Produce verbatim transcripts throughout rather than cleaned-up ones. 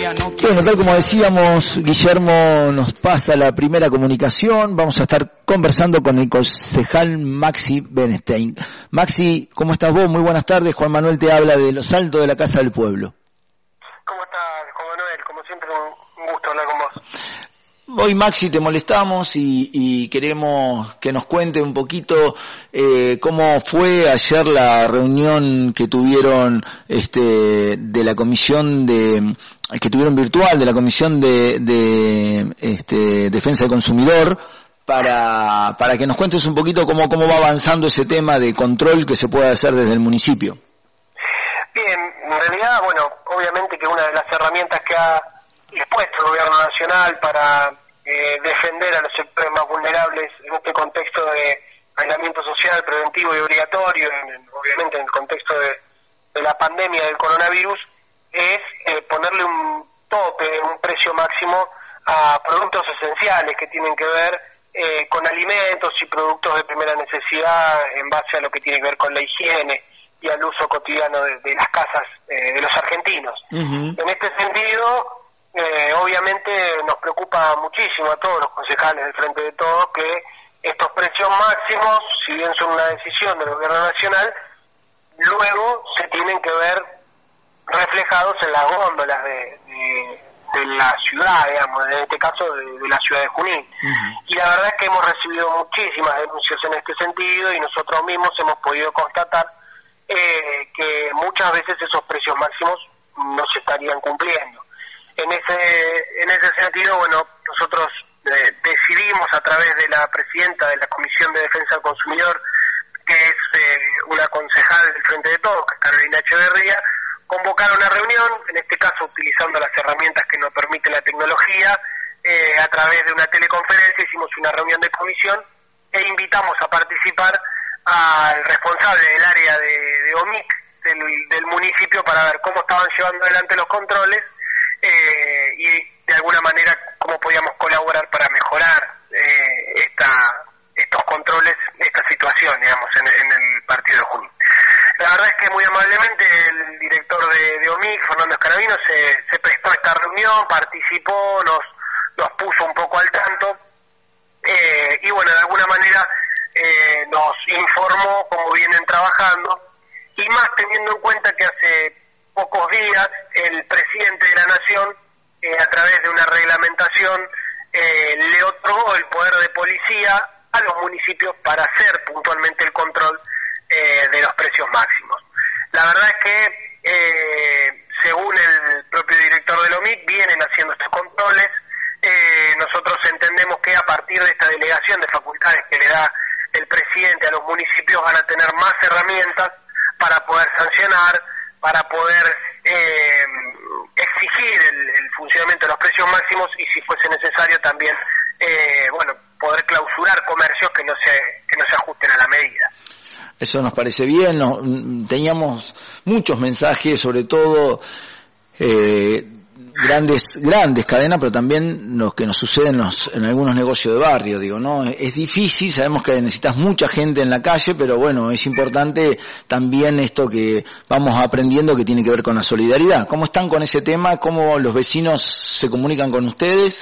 Bueno, tal como decíamos, Guillermo nos pasa la primera comunicación. Vamos a estar conversando con el concejal Maxi Benestein. Maxi, ¿cómo estás vos? Muy buenas tardes. Juan Manuel te habla de Los Altos de la Casa del Pueblo. ¿Cómo estás, Juan Manuel? Como siempre, un gusto hablar con vos. Hoy, Maxi, te molestamos y, y queremos que nos cuente un poquito eh, cómo fue ayer la reunión que tuvieron este, de la comisión de que tuvieron virtual de la comisión de, de este, defensa del consumidor para para que nos cuentes un poquito cómo cómo va avanzando ese tema de control que se puede hacer desde el municipio. Bien, en realidad, bueno, obviamente que una de las herramientas que ha dispuesto el gobierno nacional para eh, defender a los sectores más vulnerables en este contexto de aislamiento social preventivo y obligatorio, en, obviamente en el contexto de, de la pandemia del coronavirus, es eh, ponerle un tope, un precio máximo a productos esenciales que tienen que ver eh, con alimentos y productos de primera necesidad en base a lo que tiene que ver con la higiene y al uso cotidiano de, de las casas eh, de los argentinos. Uh-huh. En este sentido, eh, obviamente nos preocupa muchísimo a todos los concejales del Frente de Todos que estos precios máximos, si bien son una decisión del gobierno nacional, luego se tienen que ver reflejados en las góndolas de, de, de la ciudad, digamos, en este caso de, de la ciudad de Junín. Uh-huh. Y la verdad es que hemos recibido muchísimas denuncias en este sentido y nosotros mismos hemos podido constatar eh, que muchas veces esos precios máximos no se estarían cumpliendo. En ese, en ese sentido, bueno, nosotros eh, decidimos a través de la presidenta de la Comisión de Defensa del Consumidor, que es eh, una concejal del Frente de Todos, que es Carolina Echeverría, convocar una reunión, en este caso utilizando las herramientas que nos permite la tecnología, eh, a través de una teleconferencia hicimos una reunión de comisión e invitamos a participar al responsable del área de, de O M I C del, del municipio para ver cómo estaban llevando adelante los controles eh, y de alguna manera cómo podíamos colaborar para mejorar eh, esta, estos controles, esta situación, digamos, en, en el partido de Junín. La verdad es que muy amablemente el director de, de O M I C, Fernando Escarabino, se, se prestó a esta reunión, participó, nos, nos puso un poco al tanto eh, y bueno, de alguna manera eh, nos informó cómo vienen trabajando y más teniendo en cuenta que hace pocos días el presidente de la Nación, eh, a través de una reglamentación, eh, le otorgó el poder de policía a los municipios para hacer puntualmente el control Eh, de los precios máximos. La verdad es que, eh, según el propio director del O M I C, vienen haciendo estos controles. Eh, nosotros entendemos que a partir de esta delegación de facultades que le da el presidente a los municipios van a tener más herramientas para poder sancionar, para poder eh, exigir el, el funcionamiento de los precios máximos y, si fuese necesario, también eh, bueno, poder clausurar comercios que no se, que no se ajusten a la medida. Eso nos parece bien, no, teníamos muchos mensajes, sobre todo eh, grandes grandes cadenas, pero también los que nos suceden en, los, en algunos negocios de barrio, digo, ¿no? Es difícil, sabemos que necesitas mucha gente en la calle, pero bueno, es importante también esto que vamos aprendiendo que tiene que ver con la solidaridad. ¿Cómo están con ese tema? ¿Cómo los vecinos se comunican con ustedes?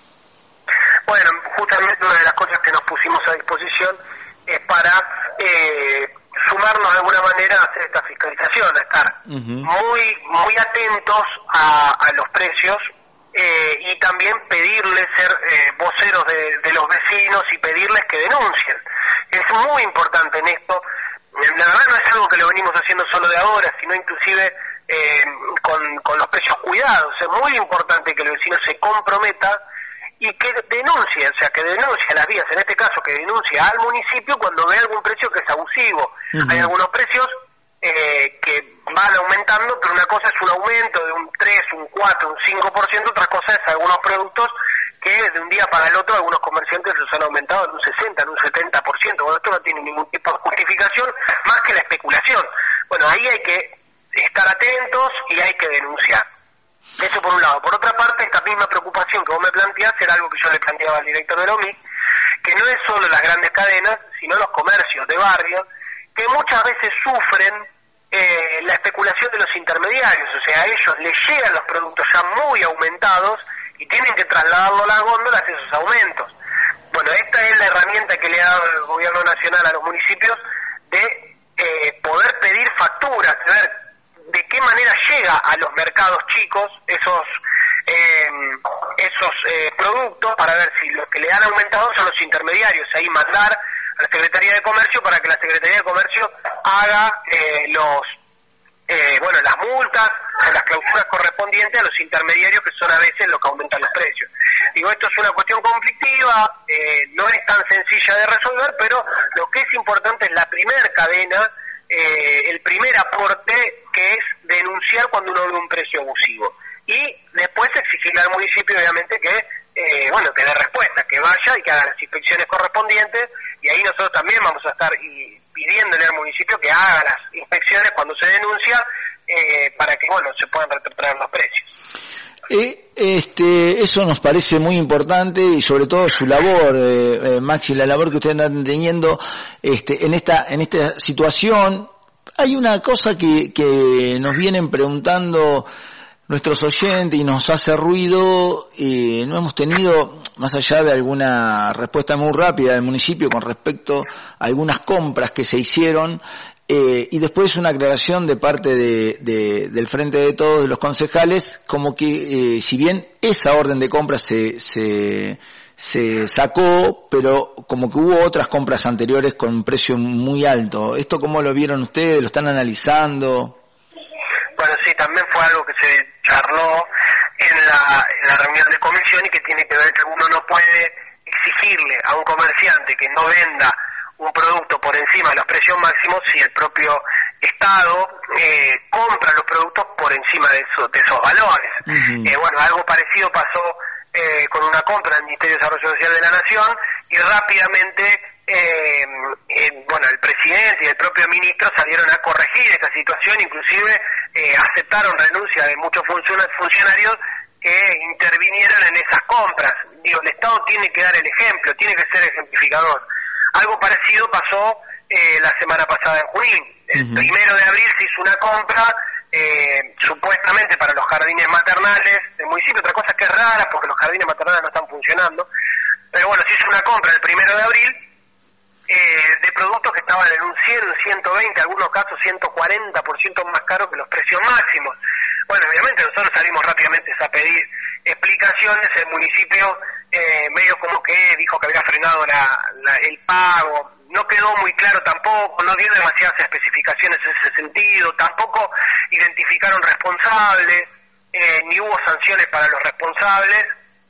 Bueno, justamente una de las cosas que nos pusimos a disposición es para eh, sumarnos de alguna manera a hacer esta fiscalización, a estar uh-huh. muy muy atentos a, a los precios eh, y también pedirles ser eh, voceros de, de los vecinos y pedirles que denuncien. Es muy importante en esto. La verdad no es algo que lo venimos haciendo solo de ahora, sino inclusive eh, con, con los precios cuidados. Es muy importante que el vecino se comprometa y que denuncie, o sea, que denuncie a las vías, en este caso que denuncie al municipio cuando ve algún precio que es abusivo. Uh-huh. Hay algunos precios eh, que van aumentando, pero una cosa es un aumento de un tres, un cuatro, un cinco por ciento, otra cosa es algunos productos que de un día para el otro algunos comerciantes los han aumentado en un sesenta, en un setenta por ciento. Bueno, esto no tiene ningún tipo de justificación más que la especulación. Bueno, ahí hay que estar atentos y hay que denunciar. Eso por un lado. Por otra parte, esta misma preocupación que vos me planteás era algo que yo le planteaba al director del O M I C, que no es solo las grandes cadenas, sino los comercios de barrio, que muchas veces sufren eh, la especulación de los intermediarios, o sea, a ellos les llegan los productos ya muy aumentados y tienen que trasladarlo a las góndolas esos aumentos. Bueno, esta es la herramienta que le ha dado el gobierno nacional a los municipios de eh, poder pedir facturas, de ver de qué manera llega a los mercados chicos esos eh, esos eh, productos, para ver si los que le han aumentado son los intermediarios, ahí mandar a la Secretaría de Comercio para que la Secretaría de Comercio haga eh, los eh, bueno las multas o las clausuras correspondientes a los intermediarios, que son a veces los que aumentan los precios. Digo, esto es una cuestión conflictiva, eh, no es tan sencilla de resolver, pero lo que es importante es la primer cadena, eh, el primer aporte, que es denunciar cuando uno ve un precio abusivo. Y después exigirle al municipio, obviamente, que eh, bueno que dé respuesta, que vaya y que haga las inspecciones correspondientes, y ahí nosotros también vamos a estar y pidiéndole al municipio que haga las inspecciones cuando se denuncia, eh, para que bueno se puedan recuperar los precios. Eh, este, eso nos parece muy importante, y sobre todo su labor, eh, eh, Maxi, la labor que ustedes están teniendo este, en esta en esta situación. Hay una cosa que, que nos vienen preguntando nuestros oyentes y nos hace ruido. Eh, no hemos tenido, más allá de alguna respuesta muy rápida del municipio con respecto a algunas compras que se hicieron, eh, y después una aclaración de parte de, de, del Frente de Todos, de los concejales, como que eh, si bien esa orden de compra se, se, se sacó, pero como que hubo otras compras anteriores con un precio muy alto. ¿Esto cómo lo vieron ustedes? ¿Lo están analizando? Bueno, sí, también fue algo que se charló en la, en la reunión de comisión, y que tiene que ver que uno no puede exigirle a un comerciante que no venda un producto por encima de los precios máximos si el propio Estado eh, compra los productos por encima de, eso, de esos valores. Uh-huh. Eh, bueno, algo parecido pasó eh, con una compra del Ministerio de Desarrollo Social de la Nación, y rápidamente Eh, eh, bueno, el presidente y el propio ministro salieron a corregir esta situación, inclusive eh, aceptaron renuncia de muchos funcionarios que intervinieron en esas compras. Digo, el Estado tiene que dar el ejemplo, tiene que ser ejemplificador. Algo parecido pasó eh, la semana pasada en Junín. El uh-huh. primero de abril se hizo una compra eh, supuestamente para los jardines maternales del municipio, otra cosa que es rara porque los jardines maternales no están funcionando, pero bueno, se hizo una compra el primero de abril Eh, de productos que estaban en un cien, ciento veinte, en algunos casos ciento cuarenta por ciento más caros que los precios máximos. Bueno, obviamente nosotros salimos rápidamente a pedir explicaciones. El municipio eh, medio como que dijo que había frenado la, la, el pago, no quedó muy claro tampoco, no dio demasiadas especificaciones en ese sentido, tampoco identificaron responsables, eh, ni hubo sanciones para los responsables.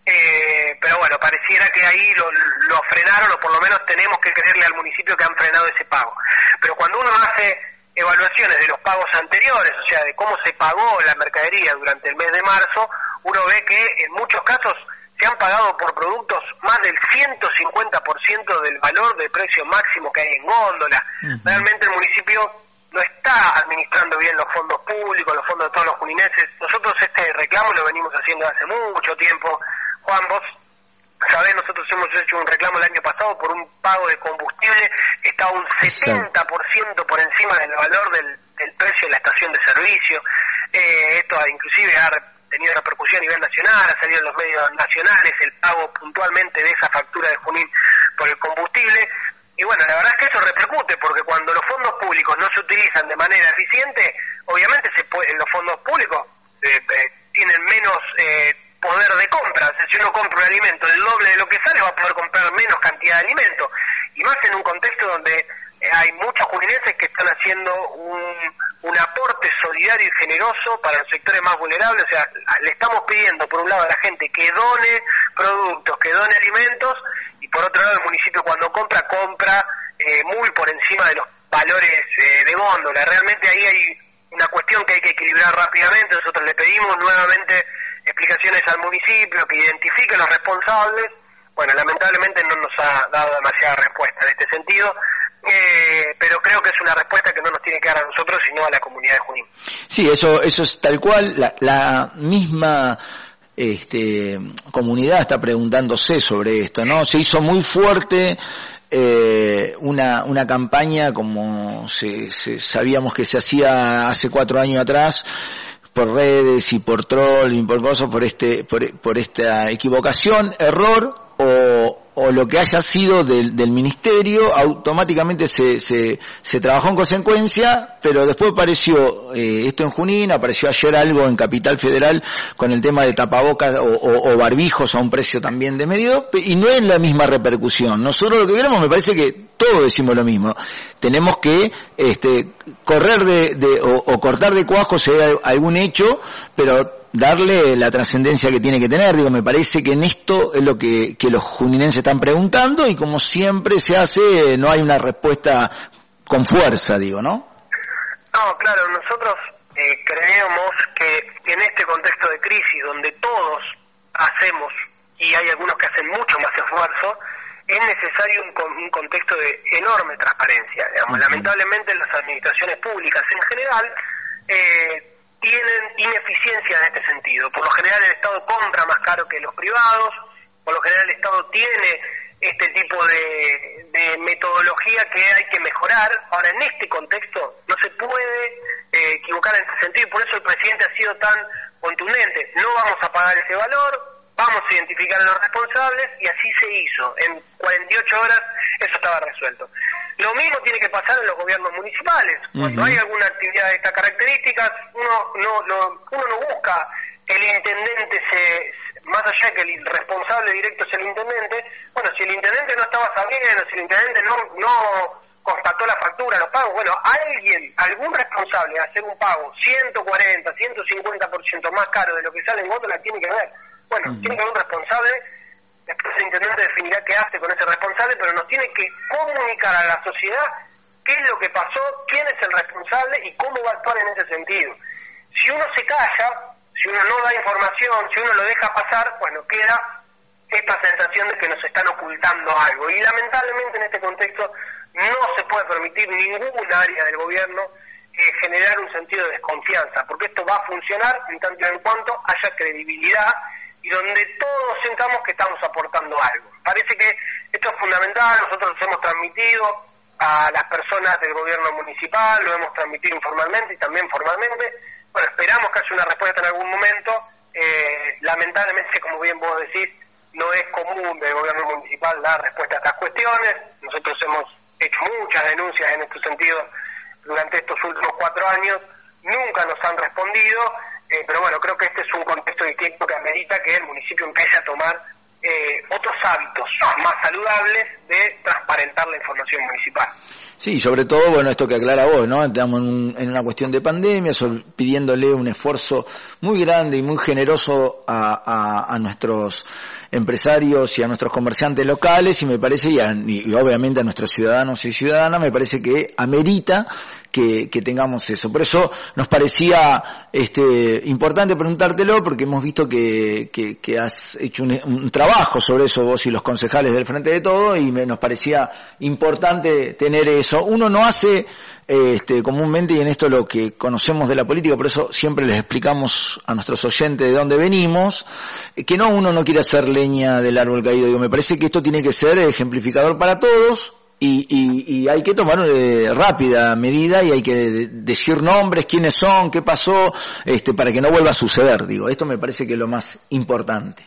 Eh, pero bueno, pareciera que ahí lo, lo frenaron, o por lo menos tenemos que creerle al municipio que han frenado ese pago. Pero cuando uno hace evaluaciones de los pagos anteriores, o sea, de cómo se pagó la mercadería durante el mes de marzo, uno ve que en muchos casos se han pagado por productos más del ciento cincuenta por ciento del valor del precio máximo que hay en góndola. Uh-huh. Realmente el municipio no está administrando bien los fondos públicos, los fondos de todos los juninenses. Nosotros este reclamo lo venimos haciendo hace mucho tiempo. Juan, vos sabés, nosotros hemos hecho un reclamo el año pasado por un pago de combustible que estaba un setenta por ciento por encima del valor del, del precio de la estación de servicio. Eh, esto inclusive ha tenido repercusión a nivel nacional, ha salido en los medios nacionales el pago puntualmente de esa factura de Junín por el combustible. Y bueno, la verdad es que eso repercute, porque cuando los fondos públicos no se utilizan de manera eficiente, obviamente se puede, los fondos públicos eh, eh, tienen menos eh, poder de compra. O sea, si uno compra un alimento el doble de lo que sale, va a poder comprar menos cantidad de alimento. Y más en un contexto donde eh, hay muchos juninenses que están haciendo un, un aporte solidario y generoso para los sectores más vulnerables. O sea, le estamos pidiendo por un lado a la gente que done productos, que done alimentos, y por otro lado el municipio cuando compra, compra eh, muy por encima de los valores eh, de góndola. Realmente ahí hay una cuestión que hay que equilibrar rápidamente. Nosotros le pedimos nuevamente explicaciones al municipio, que identifique los responsables. Bueno, lamentablemente no nos ha dado demasiada respuesta en este sentido, eh, pero creo que es una respuesta que no nos tiene que dar a nosotros, sino a la comunidad de Junín. Sí, eso eso es tal cual. La, la misma este, comunidad está preguntándose sobre esto, ¿no? Se hizo muy fuerte eh, una, una campaña como se, se, sabíamos que se hacía hace cuatro años atrás, por redes y por troll y por cosas, por este, por, por esta equivocación, error o, o lo que haya sido del, del ministerio, automáticamente se, se, se trabajó en consecuencia, pero después apareció eh, esto en Junín, apareció ayer algo en Capital Federal con el tema de tapabocas o, o, o barbijos a un precio también de medio, y no es la misma repercusión. Nosotros lo que queremos, me parece que todos decimos lo mismo, tenemos que este, correr de, de o, o cortar de cuajo si hay algún hecho, pero darle la trascendencia que tiene que tener. Digo, me parece que en esto es lo que, que los juninenses están preguntando, y como siempre se hace, no hay una respuesta con fuerza, digo, ¿no? No, claro, nosotros eh, creemos que en este contexto de crisis, donde todos hacemos, y hay algunos que hacen mucho más esfuerzo, es necesario un, un contexto de enorme transparencia. Digamos, uh-huh. Lamentablemente las administraciones públicas en general eh, tienen ineficiencia en este sentido. Por lo general el Estado compra más caro que los privados, por lo general el Estado tiene este tipo de, de metodología que hay que mejorar. Ahora, en este contexto no se puede eh, equivocar en ese sentido, y por eso el presidente ha sido tan contundente. No vamos a pagar ese valor, vamos a identificar a los responsables, y así se hizo. En cuarenta y ocho horas eso estaba resuelto. Lo mismo tiene que pasar en los gobiernos municipales. Cuando uh-huh. hay alguna actividad de estas características, uno no, no, uno no busca el intendente, se, más allá de que el responsable directo es el intendente. Bueno, si el intendente no estaba sabiendo, si el intendente no, no constató la factura, los pagos, bueno, alguien, algún responsable de hacer un pago ciento cuarenta, ciento cincuenta por ciento más caro de lo que sale en voto, la tiene que ver. Bueno, uh-huh. tiene que haber un responsable. Después el intendente definirá qué hace con ese responsable, pero nos tiene que comunicar a la sociedad qué es lo que pasó, quién es el responsable y cómo va a actuar en ese sentido. Si uno se calla, si uno no da información, si uno lo deja pasar, bueno, queda esta sensación de que nos están ocultando algo. Y lamentablemente en este contexto no se puede permitir ningún área del gobierno eh, generar un sentido de desconfianza, porque esto va a funcionar en tanto y en cuanto haya credibilidad y donde todos sintamos que estamos aportando algo. Parece que esto es fundamental. Nosotros hemos transmitido a las personas del gobierno municipal, lo hemos transmitido informalmente y también formalmente. Bueno, esperamos que haya una respuesta en algún momento. Eh, lamentablemente, como bien vos decís, no es común del gobierno municipal dar respuesta a estas cuestiones. Nosotros hemos hecho muchas denuncias en este sentido durante estos últimos cuatro años, nunca nos han respondido. Eh, pero bueno, creo que este es un contexto distinto que amerita que el municipio empiece a tomar eh, otros hábitos más saludables de transparentar la información municipal. Sí, sobre todo, bueno, esto que aclara vos, ¿no? Estamos en, un, en una cuestión de pandemia, sol, pidiéndole un esfuerzo muy grande y muy generoso a, a, a nuestros empresarios y a nuestros comerciantes locales, y me parece, y, a, y obviamente a nuestros ciudadanos y ciudadanas, me parece que amerita que, que tengamos eso. Por eso nos parecía este importante preguntártelo, porque hemos visto que, que, que has hecho un, un trabajo sobre eso vos y los concejales del Frente de Todo, y me, nos parecía importante tener eso. Uno no hace este, comúnmente, y en esto lo que conocemos de la política, por eso siempre les explicamos a nuestros oyentes de dónde venimos, que no, uno no quiere hacer leña del árbol caído. Digo, me parece que esto tiene que ser ejemplificador para todos, y, y, y hay que tomar eh, rápida medida, y hay que de, decir nombres, quiénes son, qué pasó, este, para que no vuelva a suceder. Digo, esto me parece que es lo más importante.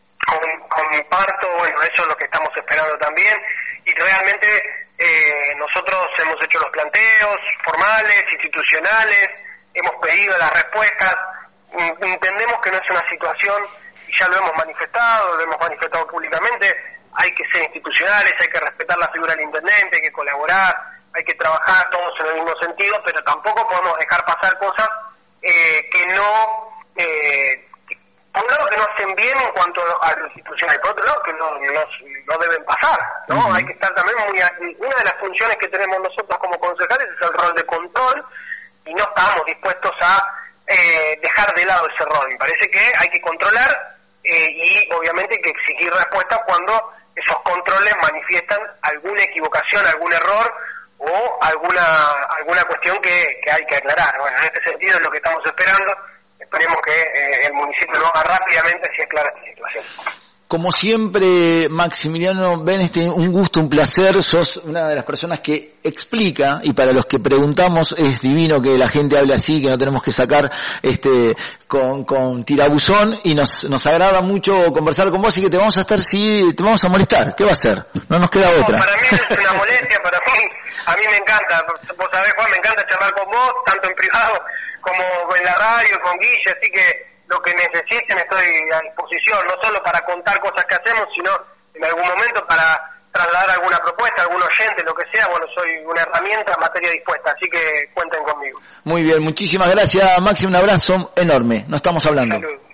Comparto, bueno, eso es lo que estamos esperando también, y realmente Eh, nosotros hemos hecho los planteos formales, institucionales, hemos pedido las respuestas. Entendemos que no es una situación, y ya lo hemos manifestado, lo hemos manifestado públicamente, hay que ser institucionales, hay que respetar la figura del intendente, hay que colaborar, hay que trabajar todos en el mismo sentido, pero tampoco podemos dejar pasar cosas eh, que no... Eh, por un lado que no hacen bien en cuanto a lo institucional, por otro lado que no, no, no deben pasar, ¿no? Uh-huh. Hay que estar también muy... Una de las funciones que tenemos nosotros como concejales es el rol de control, y no estamos dispuestos a eh, dejar de lado ese rol. Me parece que hay que controlar eh, y obviamente hay que exigir respuestas cuando esos controles manifiestan alguna equivocación, algún error o alguna alguna cuestión que, que hay que aclarar. Bueno, en este sentido es lo que estamos esperando. Esperemos que eh, el municipio lo haga rápidamente si aclara esta situación. Como siempre, Maximiliano Benestein, un gusto, un placer. Sos una de las personas que explica, y para los que preguntamos es divino que la gente hable así, que no tenemos que sacar este con, con tirabuzón, y nos, nos agrada mucho conversar con vos, y que te vamos a estar, sí, te vamos a molestar. ¿Qué va a hacer? No nos queda no, otra. Para mí es una molestia, para mí, a mí me encanta. Vos sabés, Juan, me encanta charlar con vos, tanto en privado como en la radio, con Guille, así que lo que necesiten estoy a disposición, no solo para contar cosas que hacemos, sino en algún momento para trasladar alguna propuesta, algún oyente, lo que sea. Bueno, soy una herramienta, materia dispuesta, así que cuenten conmigo. Muy bien, muchísimas gracias, Maxi, un abrazo enorme, nos estamos hablando. Salud.